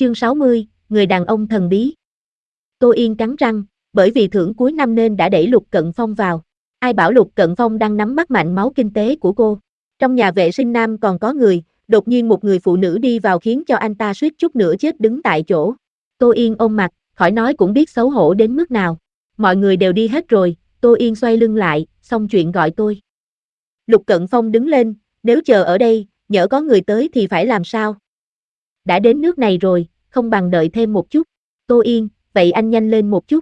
Chương 60, người đàn ông thần bí. Tô Yên cắn răng, bởi vì thưởng cuối năm nên đã đẩy Lục Cận Phong vào. Ai bảo Lục Cận Phong đang nắm bắt mạnh máu kinh tế của cô. Trong nhà vệ sinh nam còn có người, đột nhiên một người phụ nữ đi vào khiến cho anh ta suýt chút nữa chết đứng tại chỗ. Tô Yên ôm mặt, khỏi nói cũng biết xấu hổ đến mức nào. Mọi người đều đi hết rồi, Tô Yên xoay lưng lại, xong chuyện gọi tôi. Lục Cận Phong đứng lên, nếu chờ ở đây, nhỡ có người tới thì phải làm sao? Đã đến nước này rồi, không bằng đợi thêm một chút. Tô Yên, vậy anh nhanh lên một chút.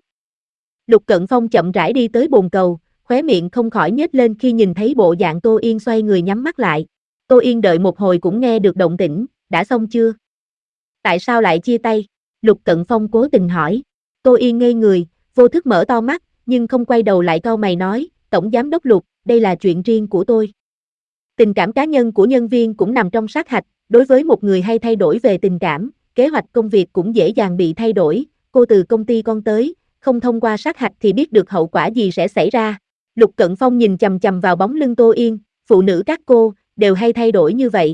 Lục Cận Phong chậm rãi đi tới bồn cầu, khóe miệng không khỏi nhếch lên khi nhìn thấy bộ dạng Tô Yên xoay người nhắm mắt lại. Tô Yên đợi một hồi cũng nghe được động tĩnh, đã xong chưa? Tại sao lại chia tay? Lục Cận Phong cố tình hỏi. Tô Yên ngây người, vô thức mở to mắt, nhưng không quay đầu lại cau mày nói, Tổng Giám đốc Lục, đây là chuyện riêng của tôi. Tình cảm cá nhân của nhân viên cũng nằm trong sát hạch, đối với một người hay thay đổi về tình cảm, kế hoạch công việc cũng dễ dàng bị thay đổi, cô từ công ty con tới, không thông qua sát hạch thì biết được hậu quả gì sẽ xảy ra. Lục Cận Phong nhìn chằm chằm vào bóng lưng Tô Yên, phụ nữ các cô, đều hay thay đổi như vậy.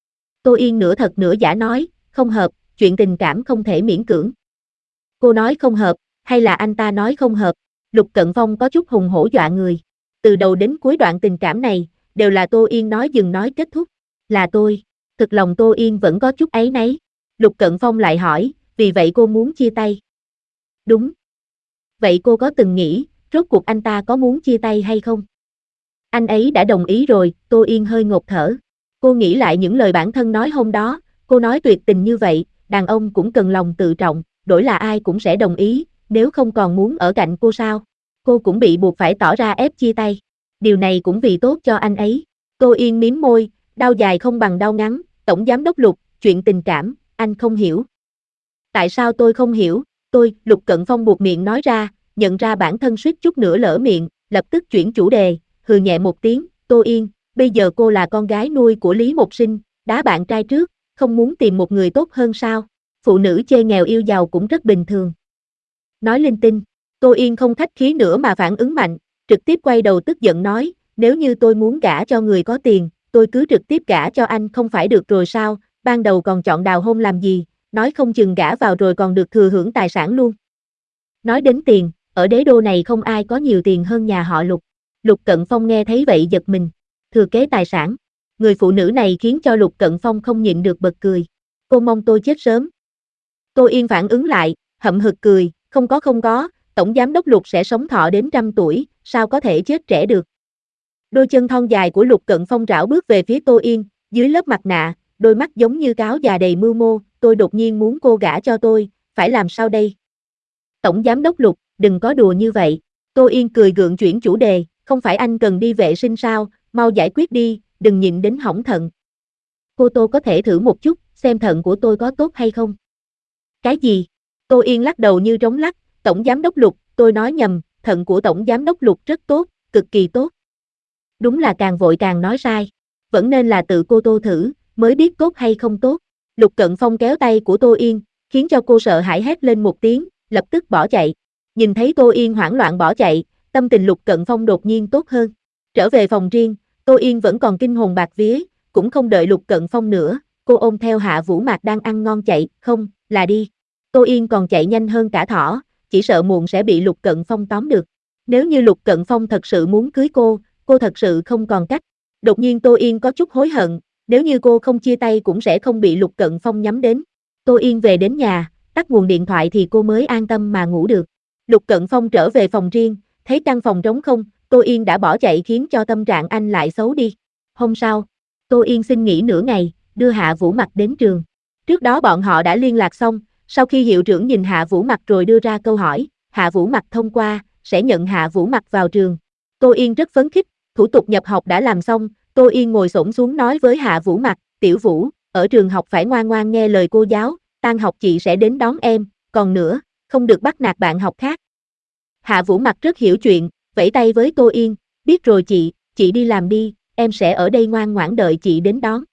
Tô Yên nửa thật nửa giả nói, không hợp, chuyện tình cảm không thể miễn cưỡng. Cô nói không hợp, hay là anh ta nói không hợp? Lục Cận Phong có chút hùng hổ dọa người. Từ đầu đến cuối đoạn tình cảm này, đều là Tô Yên nói dừng nói kết thúc. Là tôi. Thực lòng Tô Yên vẫn có chút áy náy. Lục Cận Phong lại hỏi, vì vậy cô muốn chia tay? Đúng. Vậy cô có từng nghĩ, rốt cuộc anh ta có muốn chia tay hay không? Anh ấy đã đồng ý rồi, Tô Yên hơi ngột thở. Cô nghĩ lại những lời bản thân nói hôm đó, cô nói tuyệt tình như vậy, đàn ông cũng cần lòng tự trọng, đổi là ai cũng sẽ đồng ý, nếu không còn muốn ở cạnh cô sao? Cô cũng bị buộc phải tỏ ra ép chia tay. Điều này cũng vì tốt cho anh ấy. Tô Yên mím môi, đau dài không bằng đau ngắn, Tổng Giám đốc Lục, chuyện tình cảm, anh không hiểu. Tại sao tôi không hiểu? Lục Cận Phong buột miệng nói ra, nhận ra bản thân suýt chút nữa lỡ miệng, lập tức chuyển chủ đề, hừ nhẹ một tiếng, Tô Yên, bây giờ cô là con gái nuôi của Lý Mộc Sinh, đá bạn trai trước, không muốn tìm một người tốt hơn sao? Phụ nữ chê nghèo yêu giàu cũng rất bình thường. Nói linh tinh, Tô Yên không khách khí nữa mà phản ứng mạnh, trực tiếp quay đầu tức giận nói, nếu như tôi muốn gả cho người có tiền, tôi cứ trực tiếp gả cho anh không phải được rồi sao, ban đầu còn chọn đào hôn làm gì, nói không chừng gả vào rồi còn được thừa hưởng tài sản luôn. Nói đến tiền, ở đế đô này không ai có nhiều tiền hơn nhà họ Lục. Lục Cận Phong nghe thấy vậy giật mình, thừa kế tài sản. Người phụ nữ này khiến cho Lục Cận Phong không nhịn được bật cười. Cô mong tôi chết sớm. Tô Yên phản ứng lại, hậm hực cười, không có, Tổng Giám đốc Lục sẽ sống thọ đến 100 tuổi, sao có thể chết trẻ được. Đôi chân thon dài của Lục Cận Phong rảo bước về phía Tô Yên, dưới lớp mặt nạ, đôi mắt giống như cáo già đầy mưu mô, tôi đột nhiên muốn cô gả cho tôi, phải làm sao đây? Tổng Giám đốc Lục, đừng có đùa như vậy. Tô Yên cười gượng chuyển chủ đề, không phải anh cần đi vệ sinh sao, mau giải quyết đi, đừng nhịn đến hỏng thận. Cô Tô có thể thử một chút, xem thận của tôi có tốt hay không? Cái gì? Tô Yên lắc đầu như trống lắc, Tổng Giám đốc Lục, tôi nói nhầm, thận của Tổng Giám đốc Lục rất tốt, cực kỳ tốt. Đúng là càng vội càng nói sai, vẫn nên là tự cô Tô thử, mới biết tốt hay không tốt. Lục Cận Phong kéo tay của Tô Yên, khiến cho cô sợ hãi hét lên một tiếng, lập tức bỏ chạy. Nhìn thấy Tô Yên hoảng loạn bỏ chạy, tâm tình Lục Cận Phong đột nhiên tốt hơn. Trở về phòng riêng, Tô Yên vẫn còn kinh hồn bạt vía, cũng không đợi Lục Cận Phong nữa, cô ôm theo Hạ Vũ Mạc đang ăn ngon chạy, không, là đi. Tô Yên còn chạy nhanh hơn cả thỏ, chỉ sợ muộn sẽ bị Lục Cận Phong tóm được. Nếu như Lục Cận Phong thật sự muốn cưới cô thật sự không còn cách. Đột nhiên Tô Yên có chút hối hận, nếu như cô không chia tay cũng sẽ không bị Lục Cận Phong nhắm đến. Tô Yên về đến nhà, tắt nguồn điện thoại thì cô mới an tâm mà ngủ được. Lục Cận Phong trở về phòng riêng, thấy căn phòng trống không, Tô Yên đã bỏ chạy khiến cho tâm trạng anh lại xấu đi. Hôm sau, Tô Yên xin nghỉ nửa ngày, đưa Hạ Vũ Mặc đến trường. Trước đó bọn họ đã liên lạc xong, sau khi hiệu trưởng nhìn Hạ Vũ Mặc rồi đưa ra câu hỏi, Hạ Vũ Mặc thông qua, sẽ nhận Hạ Vũ Mặc vào trường. Tô Yên rất phấn khích, thủ tục nhập học đã làm xong, Tô Yên ngồi xổm xuống nói với Hạ Vũ Mặc, Tiểu Vũ, ở trường học phải ngoan ngoan nghe lời cô giáo, tan học chị sẽ đến đón em, còn nữa, không được bắt nạt bạn học khác. Hạ Vũ Mặc rất hiểu chuyện, vẫy tay với Tô Yên, biết rồi chị đi làm đi, em sẽ ở đây ngoan ngoãn đợi chị đến đón.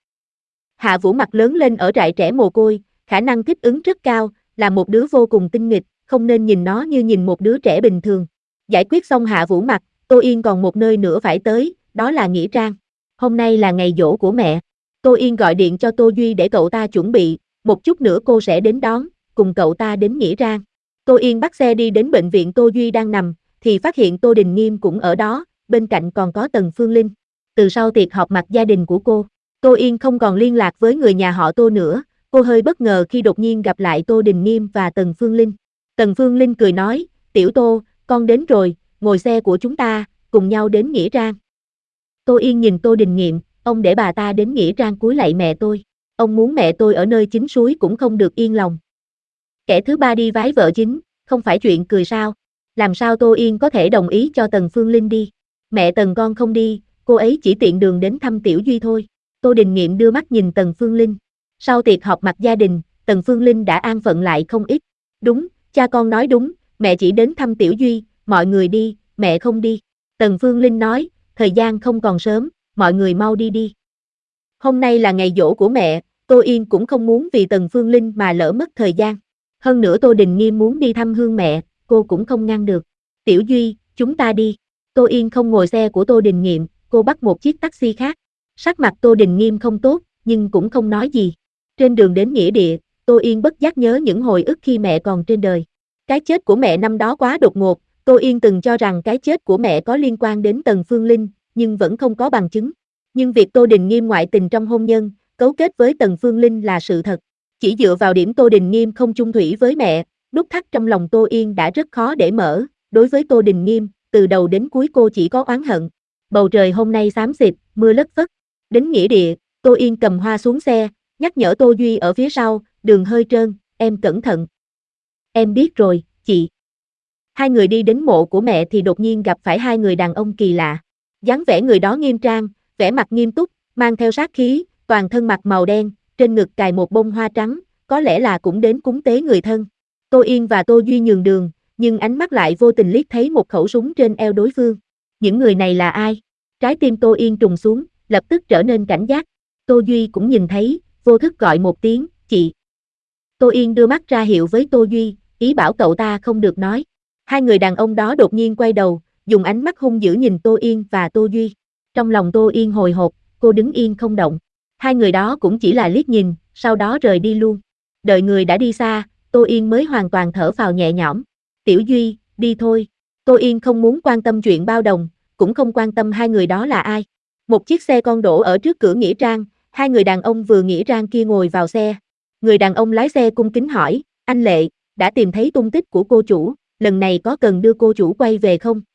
Hạ Vũ Mặc lớn lên ở trại trẻ mồ côi, khả năng thích ứng rất cao, là một đứa vô cùng tinh nghịch, không nên nhìn nó như nhìn một đứa trẻ bình thường. Giải quyết xong Hạ Vũ Mặc, Tô Yên còn một nơi nữa phải tới, đó là nghĩa trang. Hôm nay là ngày giỗ của mẹ. Tô Yên gọi điện cho Tô Duy để cậu ta chuẩn bị, một chút nữa cô sẽ đến đón, cùng cậu ta đến Nghĩa Trang. Tô Yên bắt xe đi đến bệnh viện Tô Duy đang nằm, thì phát hiện Tô Đình Nghiêm cũng ở đó, bên cạnh còn có Tần Phương Linh. Từ sau tiệc họp mặt gia đình của cô, Tô Yên không còn liên lạc với người nhà họ Tô nữa, cô hơi bất ngờ khi đột nhiên gặp lại Tô Đình Nghiêm và Tần Phương Linh. Tần Phương Linh cười nói, Tiểu Tô, con đến rồi, ngồi xe của chúng ta, cùng nhau đến Nghĩa Trang. Tô Yên nhìn Tô Đình Nghiêm, ông để bà ta đến Nghĩa Trang cúi lạy mẹ tôi. Ông muốn mẹ tôi ở nơi chính suối cũng không được yên lòng. Kẻ thứ ba đi vái vợ chính, không phải chuyện cười sao? Làm sao Tô Yên có thể đồng ý cho Tần Phương Linh đi? Mẹ Tần con không đi, cô ấy chỉ tiện đường đến thăm Tiểu Duy thôi. Tô Đình Nghiêm đưa mắt nhìn Tần Phương Linh. Sau tiệc họp mặt gia đình, Tần Phương Linh đã an phận lại không ít. Đúng, cha con nói đúng, mẹ chỉ đến thăm Tiểu Duy, mọi người đi, mẹ không đi. Tần Phương Linh nói, thời gian không còn sớm, mọi người mau đi đi. Hôm nay là ngày giỗ của mẹ, Tô Yên cũng không muốn vì Tần Phương Linh mà lỡ mất thời gian. Hơn nữa Tô Đình Nghiêm muốn đi thăm hương mẹ, cô cũng không ngăn được. Tiểu Duy, chúng ta đi. Tô Yên không ngồi xe của Tô Đình Nghiêm, cô bắt một chiếc taxi khác. Sắc mặt Tô Đình Nghiêm không tốt, nhưng cũng không nói gì. Trên đường đến nghĩa địa, Tô Yên bất giác nhớ những hồi ức khi mẹ còn trên đời. Cái chết của mẹ năm đó quá đột ngột, Tô Yên từng cho rằng cái chết của mẹ có liên quan đến Tần Phương Linh, nhưng vẫn không có bằng chứng. Nhưng việc Tô Đình Nghiêm ngoại tình trong hôn nhân, cấu kết với Tần Phương Linh là sự thật. Chỉ dựa vào điểm Tô Đình Nghiêm không chung thủy với mẹ, nút thắt trong lòng Tô Yên đã rất khó để mở. Đối với Tô Đình Nghiêm, từ đầu đến cuối cô chỉ có oán hận. Bầu trời hôm nay xám xịt, mưa lất phất. Đến nghĩa địa, Tô Yên cầm hoa xuống xe, nhắc nhở Tô Duy ở phía sau, đường hơi trơn, em cẩn thận. Em biết rồi, chị. Hai người đi đến mộ của mẹ thì đột nhiên gặp phải hai người đàn ông kỳ lạ. Dáng vẻ người đó nghiêm trang, vẻ mặt nghiêm túc, mang theo sát khí, toàn thân mặc màu đen, trên ngực cài một bông hoa trắng, có lẽ là cũng đến cúng tế người thân. Tô Yên và Tô Duy nhường đường, nhưng ánh mắt lại vô tình liếc thấy một khẩu súng trên eo đối phương. Những người này là ai? Trái tim Tô Yên trùng xuống, lập tức trở nên cảnh giác. Tô Duy cũng nhìn thấy, vô thức gọi một tiếng, chị. Tô Yên đưa mắt ra hiệu với Tô Duy, ý bảo cậu ta không được nói. Hai người đàn ông đó đột nhiên quay đầu, dùng ánh mắt hung dữ nhìn Tô Yên và Tô Duy. Trong lòng Tô Yên hồi hộp, cô đứng yên không động. Hai người đó cũng chỉ là liếc nhìn, sau đó rời đi luôn. Đợi người đã đi xa, Tô Yên mới hoàn toàn thở phào nhẹ nhõm. Tiểu Duy, đi thôi. Tô Yên không muốn quan tâm chuyện bao đồng, cũng không quan tâm hai người đó là ai. Một chiếc xe con đổ ở trước cửa nghĩa trang, hai người đàn ông vừa nghĩa trang kia ngồi vào xe. Người đàn ông lái xe cung kính hỏi, anh Lệ, đã tìm thấy tung tích của cô chủ, lần này có cần đưa cô chủ quay về không?